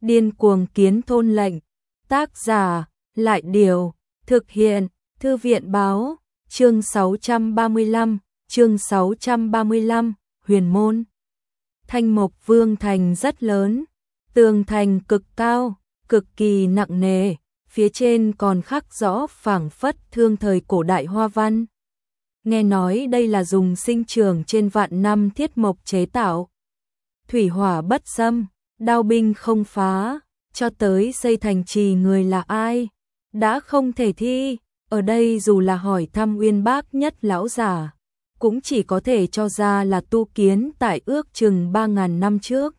Điên cuồng kiến thôn lệnh. Tác giả, Lại Điều, thực hiện, Thư viện Báo, chương 635, Huyền Môn. Thanh Mộc Vương thành rất lớn, tường thành cực cao, cực kỳ nặng nề, phía trên còn khắc rõ phảng phất thương thời cổ đại hoa văn. Nghe nói đây là dùng sinh trưởng trên vạn năm thiết mộc chế tạo. Thủy hỏa bất xâm, đao binh không phá, cho tới xây thành trì người là ai? Đã không thể thi, ở đây dù là hỏi thăm uyên bác nhất lão giả, cũng chỉ có thể cho ra là tu kiến tại ước chừng 3.000 năm trước.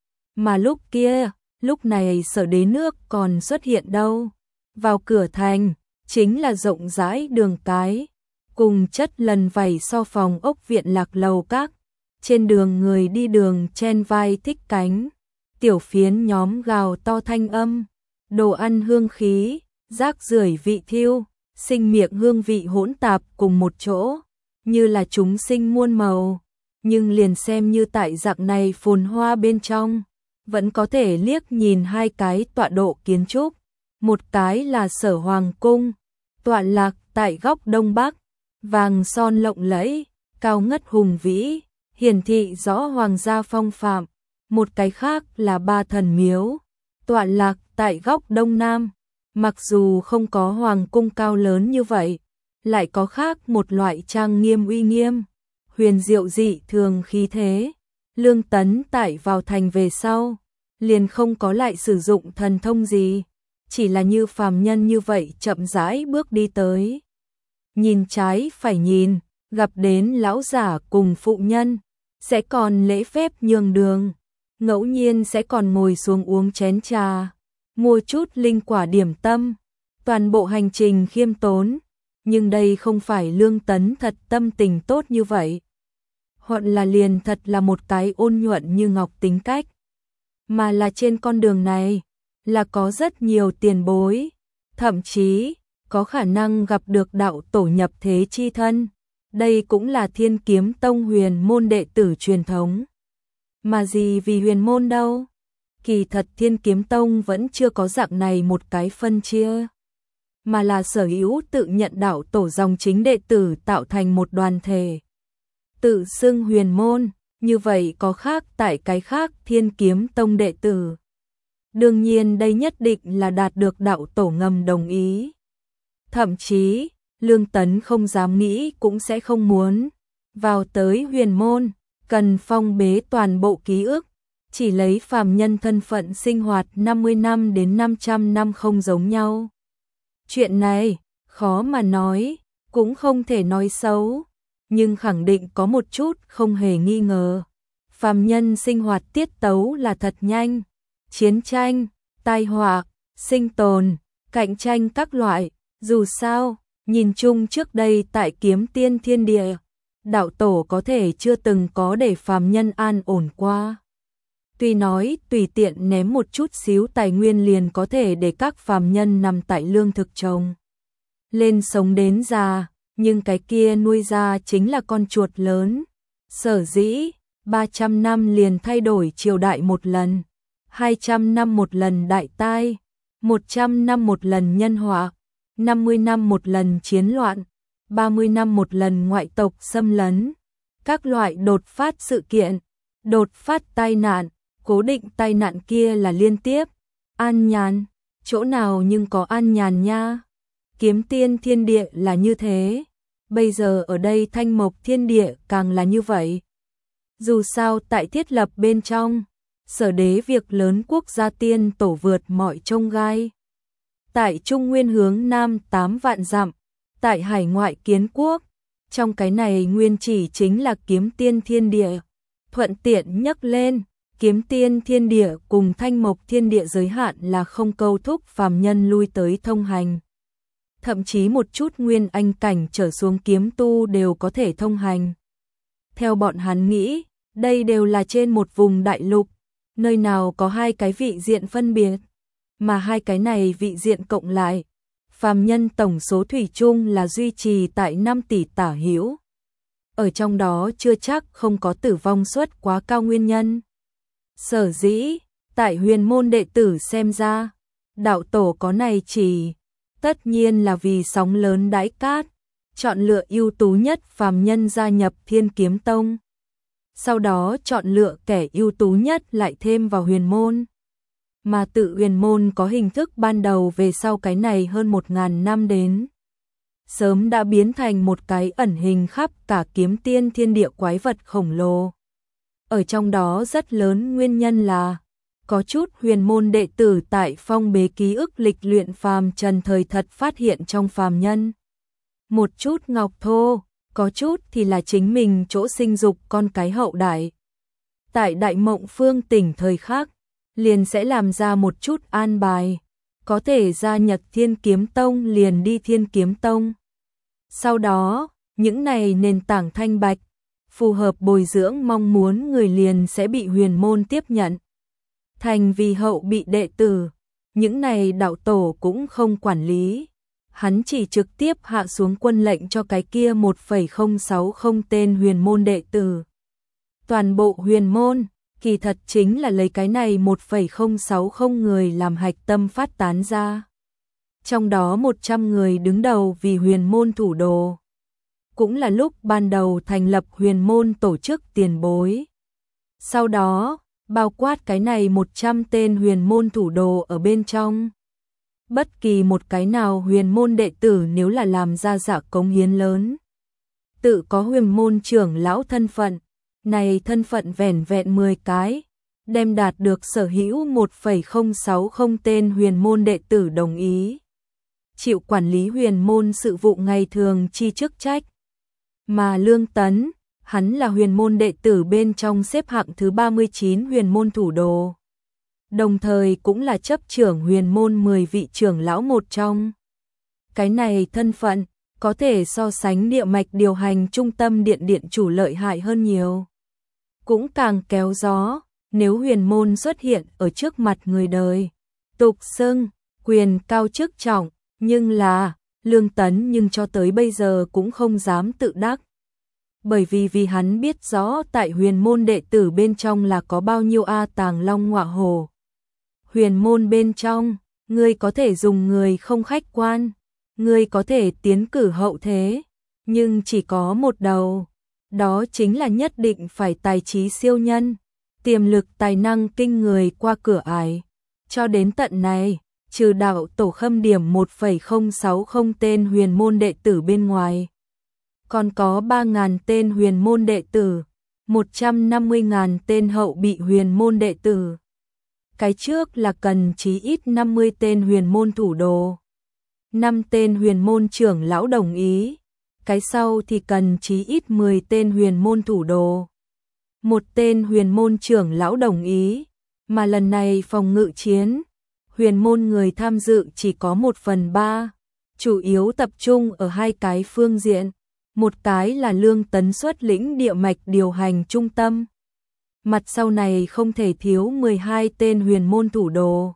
Mà lúc kia, lúc này Sở Đế nước còn xuất hiện đâu. Vào cửa thành, chính là rộng rãi đường cái, cùng chất lần vảy so phòng ốc viện lạc lầu các. Trên đường người đi đường chen vai thích cánh, tiểu phiến nhóm gào to thanh âm, đồ ăn hương khí, rác rưởi vị thiêu, sinh miệng hương vị hỗn tạp cùng một chỗ, như là chúng sinh muôn màu. Nhưng liền xem như tại dạng này phồn hoa bên trong, vẫn có thể liếc nhìn hai cái tọa độ kiến trúc. Một cái là Sở Hoàng Cung, tọa lạc tại góc đông bắc, vàng son lộng lẫy, cao ngất hùng vĩ, hiển thị rõ hoàng gia phong phạm. Một cái khác là Ba Thần Miếu, tọa lạc tại góc đông nam, mặc dù không có hoàng cung cao lớn như vậy, lại có khác một loại trang nghiêm uy nghiêm, huyền diệu dị thường khí thế. Lương Tấn tại vào thành về sau, liền không có lại sử dụng thần thông gì, chỉ là như phàm nhân như vậy chậm rãi bước đi tới. Nhìn trái phải nhìn, gặp đến lão giả cùng phụ nhân, sẽ còn lễ phép nhường đường, ngẫu nhiên sẽ còn ngồi xuống uống chén trà, mua chút linh quả điểm tâm, toàn bộ hành trình khiêm tốn. Nhưng đây không phải Lương Tấn thật tâm tình tốt như vậy, hoặc là liền thật là một cái ôn nhuận như ngọc tính cách, mà là trên con đường này là có rất nhiều tiền bối, thậm chí có khả năng gặp được đạo tổ nhập thế chi thân. Đây cũng là Thiên Kiếm Tông huyền môn đệ tử truyền thống. Mà gì vì huyền môn đâu? Kỳ thật Thiên Kiếm Tông vẫn chưa có dạng này một cái phân chia, mà là sở hữu tự nhận đạo tổ dòng chính đệ tử tạo thành một đoàn thể, tự xưng huyền môn. Như vậy có khác tại cái khác Thiên Kiếm Tông đệ tử. Đương nhiên đây nhất định là đạt được đạo tổ ngầm đồng ý. Thậm chí, Lương Tấn không dám nghĩ cũng sẽ không muốn. Vào tới huyền môn, cần phong bế toàn bộ ký ức, chỉ lấy phàm nhân thân phận sinh hoạt 50 năm đến 500 năm không giống nhau. Chuyện này, khó mà nói, cũng không thể nói xấu, nhưng khẳng định có một chút không hề nghi ngờ. Phàm nhân sinh hoạt tiết tấu là thật nhanh, chiến tranh, tai họa, sinh tồn, cạnh tranh các loại. Dù sao, nhìn chung trước đây tại Kiếm Tiên Thiên Địa, đạo tổ có thể chưa từng có để phàm nhân an ổn qua. Tuy nói tùy tiện ném một chút xíu tài nguyên liền có thể để các phàm nhân nằm tại lương thực trồng lên sống đến già, nhưng cái kia nuôi ra chính là con chuột lớn. Sở dĩ 300 năm liền thay đổi triều đại một lần, 200 năm một lần đại tai, 100 năm một lần nhân họa, 50 năm một lần chiến loạn, 30 năm một lần ngoại tộc xâm lấn. Các loại đột phát sự kiện, đột phát tai nạn, cố định tai nạn kia là liên tiếp. An nhàn, chỗ nào nhưng có an nhàn nha. Kiếm Tiên Thiên Địa là như thế, bây giờ ở đây Thanh Mộc Thiên Địa càng là như vậy. Dù sao tại thiết lập bên trong, Sở Đế việc lớn quốc gia tiên tổ vượt mọi chông gai. Tại Trung Nguyên hướng Nam 8 vạn dặm, tại hải ngoại kiến quốc, trong cái này nguyên chỉ chính là Kiếm Tiên Thiên Địa. Thuận tiện nhắc lên, Kiếm Tiên Thiên Địa cùng Thanh Mộc Thiên Địa giới hạn là không câu thúc phàm nhân lui tới thông hành. Thậm chí một chút nguyên anh cảnh trở xuống kiếm tu đều có thể thông hành. Theo bọn hắn nghĩ, đây đều là trên một vùng đại lục, nơi nào có hai cái vị diện phân biệt, mà hai cái này vị diện cộng lại, phàm nhân tổng số thủy chung là duy trì tại 5 tỷ tả hữu. Ở trong đó chưa chắc không có tử vong suất quá cao nguyên nhân. Sở dĩ, Tại huyền môn đệ tử xem ra, đạo tổ có này chỉ, tất nhiên là vì sóng lớn đãi cát, chọn lựa ưu tú nhất phàm nhân gia nhập Thiên Kiếm Tông. Sau đó chọn lựa kẻ ưu tú nhất lại thêm vào huyền môn. Mà tự huyền môn có hình thức ban đầu về sau cái này hơn 1000 năm đến. Sớm đã biến thành một cái ẩn hình khắp cả kiếm tiên thiên địa quái vật khổng lồ. Ở trong đó rất lớn nguyên nhân là có chút huyền môn đệ tử tại phong bế ký ức lịch luyện phàm trần thời thật phát hiện trong phàm nhân. Một chút ngọc thô, có chút thì là chính mình chỗ sinh dục con cái hậu đại. Tại Đại Mộng Phương tỉnh thời khác, liền sẽ làm ra một chút an bài, có thể gia nhập Thiên Kiếm Tông liền đi Thiên Kiếm Tông. Sau đó, những này nền tảng thanh bạch, phù hợp bồi dưỡng mong muốn người liền sẽ bị huyền môn tiếp nhận. Thành vì hậu bị đệ tử, những này đạo tổ cũng không quản lý. Hắn chỉ trực tiếp hạ xuống quân lệnh cho cái kia 1,060 tên huyền môn đệ tử. Toàn bộ huyền môn, kỳ thật chính là lấy cái này 1,060 người làm hạch tâm phát tán ra. Trong đó 100 người đứng đầu vì huyền môn thủ đồ. Cũng là lúc ban đầu thành lập huyền môn tổ chức tiền bối. Sau đó, bao quát cái này 100 tên huyền môn thủ đồ ở bên trong. Bất kỳ một cái nào huyền môn đệ tử nếu là làm ra giả cống hiến lớn, tự có huyền môn trưởng lão thân phận, này thân phận vẻn vẹn 10 cái, đem đạt được sở hữu 1,060 tên huyền môn đệ tử đồng ý. Chịu quản lý huyền môn sự vụ ngày thường chi chức trách. Mà Lương Tấn, hắn là huyền môn đệ tử bên trong xếp hạng thứ 39 huyền môn thủ đồ. Đồng thời cũng là chấp trưởng huyền môn 10 vị trưởng lão một trong. Cái này thân phận, có thể so sánh địa mạch điều hành trung tâm điện chủ lợi hại hơn nhiều. Cũng càng kéo gió, nếu huyền môn xuất hiện ở trước mặt người đời. Tục xưng, quyền cao chức trọng, nhưng là, Lương Tấn nhưng cho tới bây giờ cũng không dám tự đắc. Bởi vì hắn biết rõ tại huyền môn đệ tử bên trong là có bao nhiêu tàng long ngọa hổ. Huyền môn bên trong, ngươi có thể dùng người không khách quan, ngươi có thể tiến cử hậu thế, nhưng chỉ có một đầu, đó chính là nhất định phải tài trí siêu nhân, tiềm lực tài năng kinh người qua cửa ải. Cho đến tận này, trừ đạo tổ Khâm điểm 1,060 tên huyền môn đệ tử bên ngoài, còn có 3.000 tên huyền môn đệ tử, 150.000 tên hậu bị huyền môn đệ tử. Cái trước là cần chí ít 50 tên huyền môn thủ đồ, 5 tên huyền môn trưởng lão đồng ý, cái sau thì cần chí ít 10 tên huyền môn thủ đồ, 1 tên huyền môn trưởng lão đồng ý, mà lần này phòng ngự chiến, huyền môn người tham dự chỉ có 1/3, chủ yếu tập trung ở hai cái phương diện, một cái là Lương Tấn xuất lĩnh địa mạch điều hành trung tâm. Mặt sau này không thể thiếu 12 tên huyền môn thủ đồ,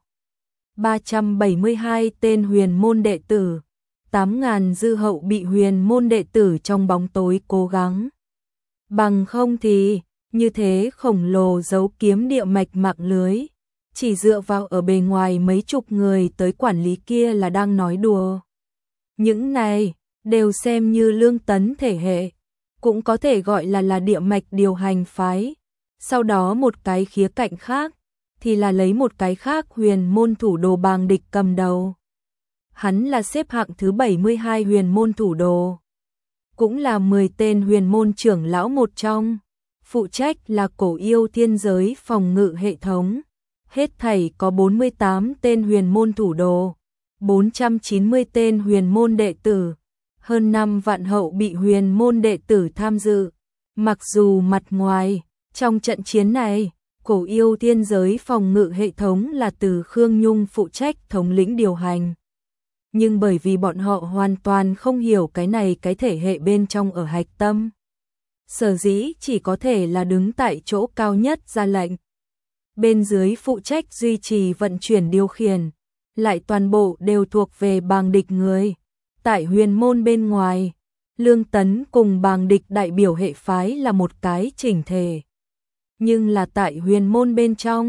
372 tên huyền môn đệ tử, 8.000 dư hậu bị huyền môn đệ tử trong bóng tối cố gắng. Bằng không thì, như thế khổng lồ giấu kiếm địa mạch mạng lưới, chỉ dựa vào ở bề ngoài mấy chục người tới quản lý kia là đang nói đùa. Những này, đều xem như Lương Tấn thể hệ, cũng có thể gọi là địa mạch điều hành phái. Sau đó một cái khía cạnh khác, thì là lấy một cái khác huyền môn thủ đồ Bàng Địch cầm đầu. Hắn là xếp hạng thứ 72 huyền môn thủ đồ, cũng là 10 tên huyền môn trưởng lão một trong, phụ trách là Cổ Yêu thiên giới phòng ngự hệ thống. Hết thảy có 48 tên huyền môn thủ đồ, 490 tên huyền môn đệ tử, hơn 5 vạn hậu bị huyền môn đệ tử tham dự. Mặc dù mặt ngoài, trong trận chiến này, Cổ Yêu thiên giới phòng ngự hệ thống là từ Khương Nhung phụ trách thống lĩnh điều hành. Nhưng bởi vì bọn họ hoàn toàn không hiểu cái này cái thể hệ bên trong ở hạch tâm, sở dĩ chỉ có thể là đứng tại chỗ cao nhất ra lệnh. Bên dưới phụ trách duy trì vận chuyển điều khiển, lại toàn bộ đều thuộc về Bàng Địch người. Tại huyền môn bên ngoài, Lương Tấn cùng Bàng Địch đại biểu hệ phái là một cái chỉnh thể. Nhưng là tại huyền môn bên trong,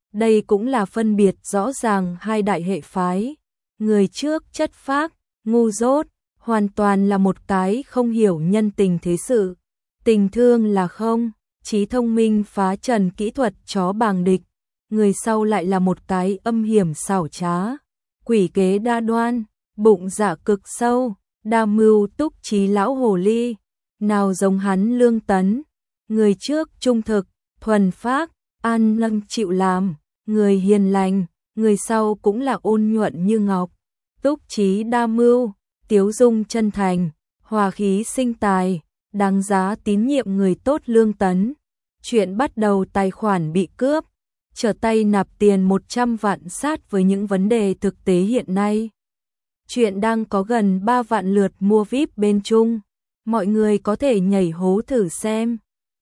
Đây cũng là phân biệt rõ ràng hai đại hệ phái. Người trước chất phác, ngu dốt, hoàn toàn là một cái không hiểu nhân tình thế sự. Tình thương là không, trí thông minh phá trần kỹ thuật chó bàng địch. Người sau lại là một cái âm hiểm xảo trá, quỷ kế đa đoan, bụng dạ cực sâu, đa mưu túc trí lão hồ ly. Nào giống hắn Lương Tấn, người trước trung thực, thuần phác, an lâng chịu làm, người hiền lành, người sau cũng là ôn nhuận như ngọc, túc trí đa mưu, tiếu dung chân thành, hòa khí sinh tài, đáng giá tín nhiệm người tốt Lương Tấn. Chuyện bắt đầu tài khoản bị cướp, trở tay nạp tiền 100 vạn sát với những vấn đề thực tế hiện nay. Chuyện đang có gần 3 vạn lượt mua VIP bên Trung, mọi người có thể nhảy hố thử xem.